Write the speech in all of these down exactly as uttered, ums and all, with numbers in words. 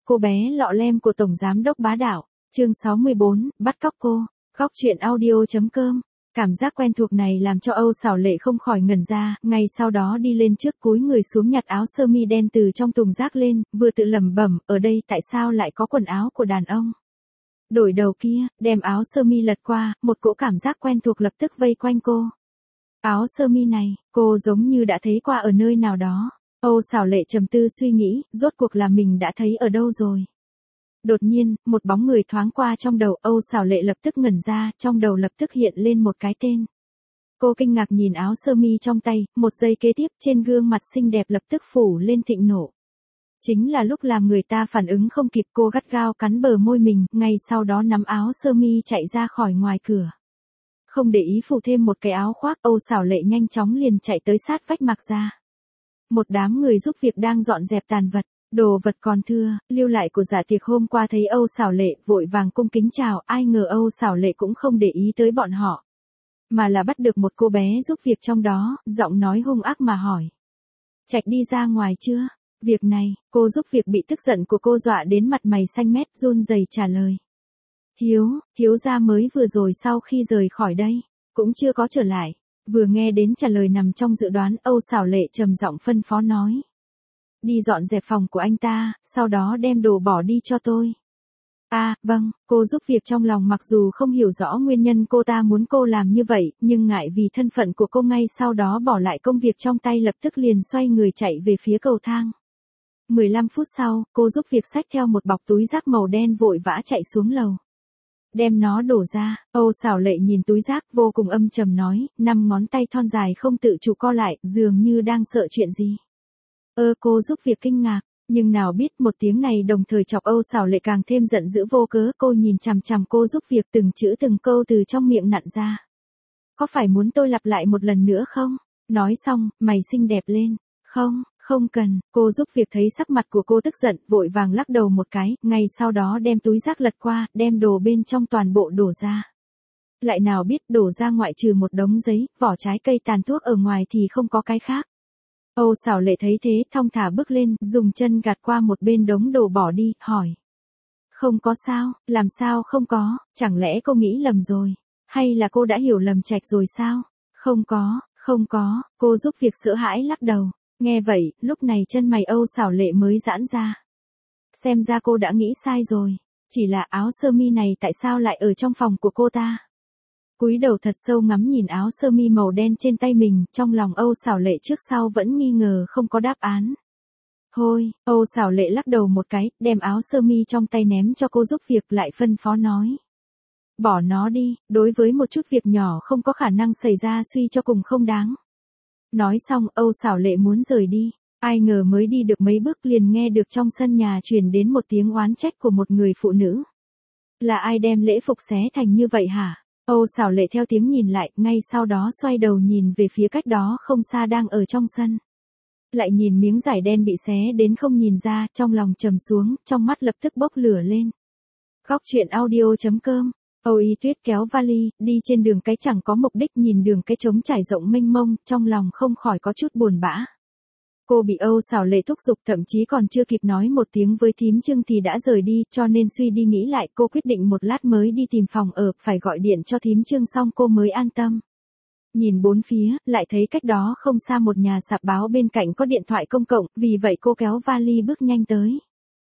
cô bé lọ lem của Tổng Giám đốc bá đạo. Chương sáu mươi bốn, bắt cóc cô. Góc truyện audio.com. Cảm giác quen thuộc này làm cho Âu Sảo Lệ không khỏi ngẩn ra, ngay sau đó đi lên trước cúi người xuống nhặt áo sơ mi đen từ trong thùng rác lên, vừa tự lẩm bẩm, ở đây tại sao lại có quần áo của đàn ông. Đổi đầu kia, đem áo sơ mi lật qua, một cỗ cảm giác quen thuộc lập tức vây quanh cô. Áo sơ mi này, cô giống như đã thấy qua ở nơi nào đó. Âu Sảo Lệ trầm tư suy nghĩ, rốt cuộc là mình đã thấy ở đâu rồi. Đột nhiên, một bóng người thoáng qua trong đầu, Âu Sảo Lệ lập tức ngẩn ra, trong đầu lập tức hiện lên một cái tên. Cô kinh ngạc nhìn áo sơ mi trong tay, một giây kế tiếp trên gương mặt xinh đẹp lập tức phủ lên thịnh nộ. Chính là lúc làm người ta phản ứng không kịp, cô gắt gao cắn bờ môi mình, ngay sau đó nắm áo sơ mi chạy ra khỏi ngoài cửa. Không để ý phủ thêm một cái áo khoác, Âu Sảo Lệ nhanh chóng liền chạy tới sát vách Mạc gia. Một đám người giúp việc đang dọn dẹp tàn vật, đồ vật còn thưa, lưu lại của dạ tiệc hôm qua thấy Âu Sảo Lệ vội vàng cung kính chào, ai ngờ Âu Sảo Lệ cũng không để ý tới bọn họ. Mà là bắt được một cô bé giúp việc trong đó, giọng nói hung ác mà hỏi. Trạch đi ra ngoài chưa? Việc này, cô giúp việc bị tức giận của cô dọa đến mặt mày xanh mét run rẩy trả lời. Hiếu, Hiếu gia mới vừa rồi sau khi rời khỏi đây, cũng chưa có trở lại. Vừa nghe đến trả lời nằm trong dự đoán, Âu Sảo Lệ trầm giọng phân phó nói. Đi dọn dẹp phòng của anh ta, sau đó đem đồ bỏ đi cho tôi. À, vâng, cô giúp việc trong lòng mặc dù không hiểu rõ nguyên nhân cô ta muốn cô làm như vậy, nhưng ngại vì thân phận của cô ngay sau đó bỏ lại công việc trong tay lập tức liền xoay người chạy về phía cầu thang. mười lăm phút sau, cô giúp việc xách theo một bọc túi rác màu đen vội vã chạy xuống lầu. Đem nó đổ ra, Âu Sảo Lệ nhìn túi rác vô cùng âm trầm nói, năm ngón tay thon dài không tự chủ co lại, dường như đang sợ chuyện gì. Ơ cô giúp việc kinh ngạc, nhưng nào biết một tiếng này đồng thời chọc Âu Sảo Lệ càng thêm giận dữ vô cớ, cô nhìn chằm chằm cô giúp việc từng chữ từng câu từ trong miệng nặn ra. Có phải muốn tôi lặp lại một lần nữa không? Nói xong, mày xinh đẹp lên. Không, không cần, cô giúp việc thấy sắc mặt của cô tức giận, vội vàng lắc đầu một cái, ngay sau đó đem túi rác lật qua, đem đồ bên trong toàn bộ đổ ra. Lại nào biết đổ ra ngoại trừ một đống giấy, vỏ trái cây tàn thuốc ở ngoài thì không có cái khác. Âu Sảo Lệ thấy thế, thong thả bước lên, dùng chân gạt qua một bên đống đồ bỏ đi, hỏi. Không có sao, làm sao không có, chẳng lẽ cô nghĩ lầm rồi, hay là cô đã hiểu lầm Trạch rồi sao? Không có, không có, cô giúp việc sợ hãi lắc đầu. Nghe vậy, lúc này chân mày Âu Sảo Lệ mới giãn ra. Xem ra cô đã nghĩ sai rồi, chỉ là áo sơ mi này tại sao lại ở trong phòng của cô ta? Cúi đầu thật sâu ngắm nhìn áo sơ mi màu đen trên tay mình, trong lòng Âu Sảo Lệ trước sau vẫn nghi ngờ không có đáp án. Thôi, Âu Sảo Lệ lắc đầu một cái, đem áo sơ mi trong tay ném cho cô giúp việc, lại phân phó nói. Bỏ nó đi, đối với một chút việc nhỏ không có khả năng xảy ra suy cho cùng không đáng. Nói xong, Âu Sảo Lệ muốn rời đi, ai ngờ mới đi được mấy bước liền nghe được trong sân nhà truyền đến một tiếng oán trách của một người phụ nữ. Là ai đem lễ phục xé thành như vậy hả? Âu Sảo Lệ theo tiếng nhìn lại, ngay sau đó xoay đầu nhìn về phía cách đó không xa đang ở trong sân. Lại nhìn miếng vải đen bị xé đến không nhìn ra, trong lòng trầm xuống, trong mắt lập tức bốc lửa lên. Góc truyện audio.com. Âu Y Tuyết kéo vali, đi trên đường cái chẳng có mục đích, nhìn đường cái trống trải rộng mênh mông, trong lòng không khỏi có chút buồn bã. Cô bị Âu Sảo Lệ thúc giục, thậm chí còn chưa kịp nói một tiếng với thím Trương thì đã rời đi, cho nên suy đi nghĩ lại, cô quyết định một lát mới đi tìm phòng ở, phải gọi điện cho thím Trương xong cô mới an tâm. Nhìn bốn phía, lại thấy cách đó không xa một nhà sạp báo bên cạnh có điện thoại công cộng, vì vậy cô kéo vali bước nhanh tới.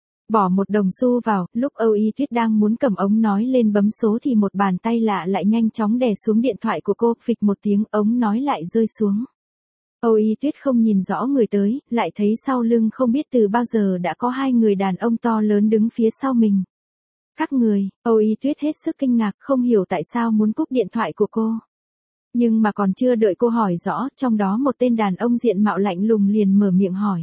Bỏ một đồng xu vào, lúc Âu Y Tuyết đang muốn cầm ống nói lên bấm số thì một bàn tay lạ lại nhanh chóng đè xuống điện thoại của cô, phịch một tiếng ống nói lại rơi xuống. Âu Y Tuyết không nhìn rõ người tới, lại thấy sau lưng không biết từ bao giờ đã có hai người đàn ông to lớn đứng phía sau mình. Các người, Âu Y Tuyết hết sức kinh ngạc, không hiểu tại sao muốn cúp điện thoại của cô. Nhưng mà còn chưa đợi cô hỏi rõ, trong đó một tên đàn ông diện mạo lạnh lùng liền mở miệng hỏi.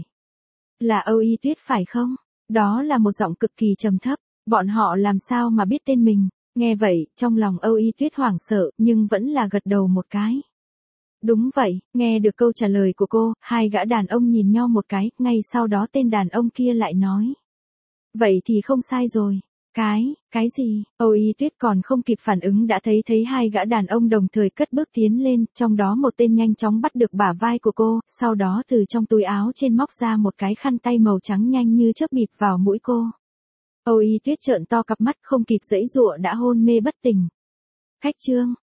Là Âu Y Tuyết phải không? Đó là một giọng cực kỳ trầm thấp, bọn họ làm sao mà biết tên mình? Nghe vậy, trong lòng Âu Y Tuyết hoảng sợ, nhưng vẫn là gật đầu một cái. Đúng vậy, nghe được câu trả lời của cô, hai gã đàn ông nhìn nhau một cái, ngay sau đó tên đàn ông kia lại nói. Vậy thì không sai rồi. Cái, cái gì? Âu Y Tuyết còn không kịp phản ứng đã thấy thấy hai gã đàn ông đồng thời cất bước tiến lên, trong đó một tên nhanh chóng bắt được bả vai của cô, sau đó từ trong túi áo trên móc ra một cái khăn tay màu trắng nhanh như chớp bịt vào mũi cô. Âu Y Tuyết trợn to cặp mắt không kịp giãy giụa đã hôn mê bất tỉnh. Khách trương,